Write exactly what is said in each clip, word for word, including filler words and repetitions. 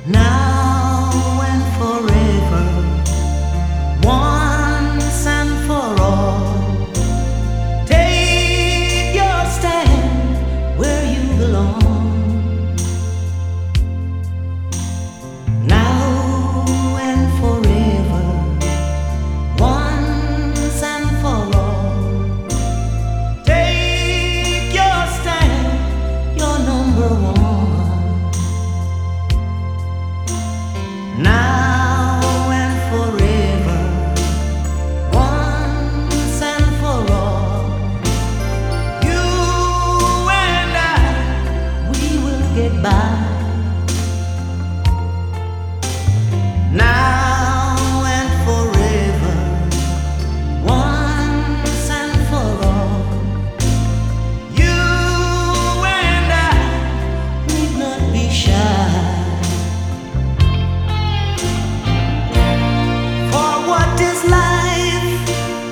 now and forever, once and for all. Take your stand where you belong. Now and forever, once and for all. Take your stand, you're number one. Now and forever, once and for all. You and I, we will get by. Now and forever, once and for all. You and I need not be shy. What is life?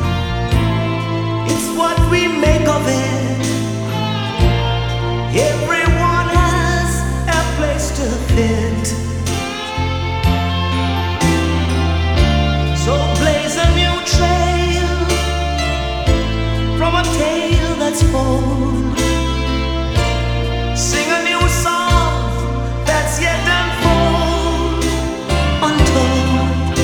It's what we make of it. Everyone has a place to fit. So blaze a new trail from a tale that's told. Sing a new song that's yet unfold, untold.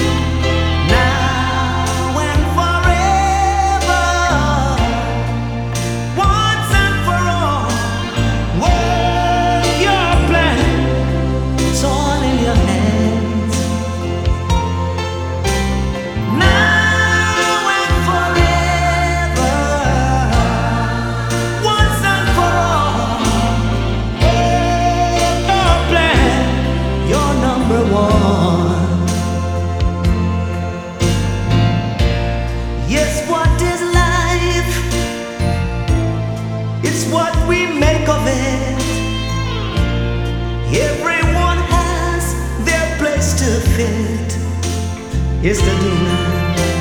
Yes, what is life? It's what we make of it. Everyone has their place to fit. It's the do now.